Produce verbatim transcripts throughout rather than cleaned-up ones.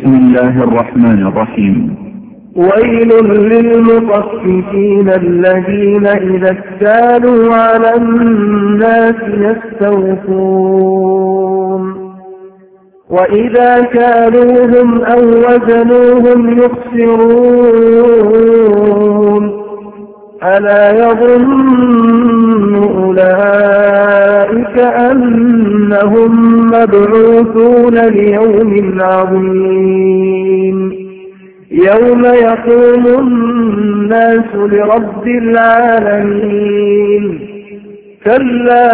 بسم الله الرحمن الرحيم. ويل للمطففين الذين إذا اكتالوا على الناس يستوفون وإذا كالوهم أو وزنوهم يخسرون ألا يظن أولئك أنهم مبعوثون ليوم عظيم يوم يقوم الناس لرب العالمين كلا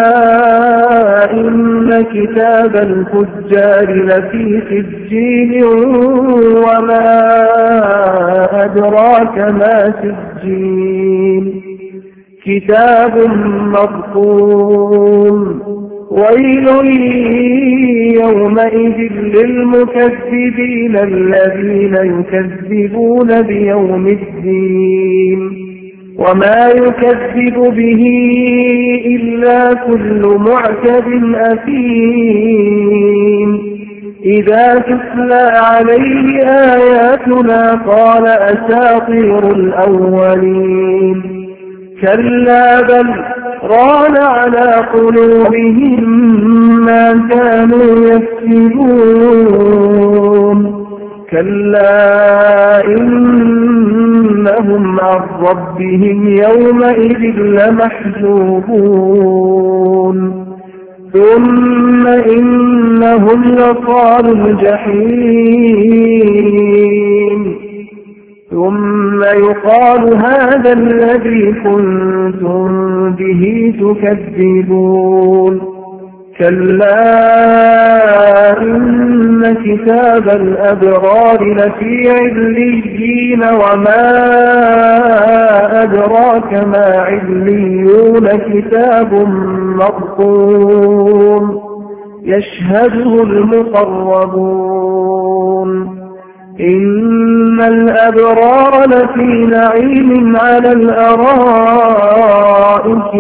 إن كتاب الفجار لفي سجين وما أدراك ما سجين كتاب مرقوم ويل يومئذ للمكذبين الذين يكذبون بيوم الدين وما يكذب به إلا كل معتد أثيم إذا تتلى عليه آياتنا قال أساطير الأولين كلا بل ران على قلوبهم ما كانوا يكسبون كلا إنهم عن ربهم يومئذ لمحجوبون ثم إنهم لصالوا الجحيم ثم يقال هذا الذي كنتم به تكذبون كلا إن كتاب الأبرار لفي عليين وما أدراك ما عليون كتاب مرقوم يشهده المقربون إن الأبرار لفي نعيم على الأرائك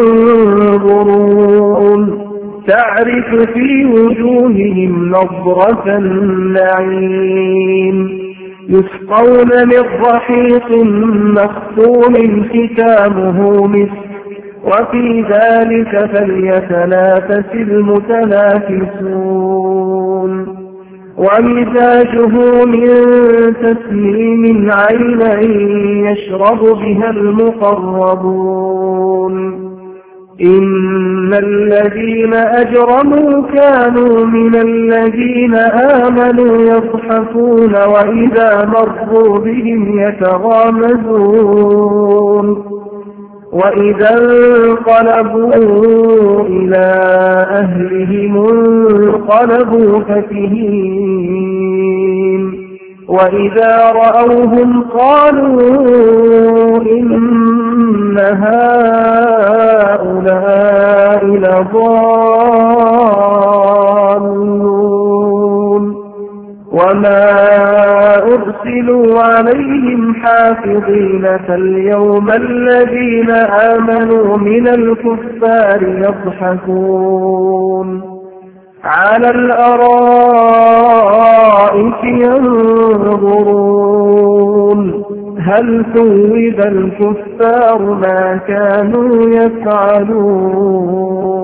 ينظرون تعرف في وجوههم نضرة النعيم يسقون من رحيق مختوم ختامه مسك وفي ذلك فليتنافس المتنافسون ومزاجه من تسليم عينا يشرب بها المقربون إن الذين أجرموا كانوا من الذين آمنوا يضحكون وإذا مروا بهم يتغامزون وإذا انقلبوا إلى أهلهم انقلبوا فكهين وإذا رأوهم قالوا إن هؤلاء لضالون وما أرسلوا عليهم حافظين فاليوم الذين آمنوا من الكفار يضحكون على الأرائك ينظرون هل ثوب الكفار ما كانوا يفعلون.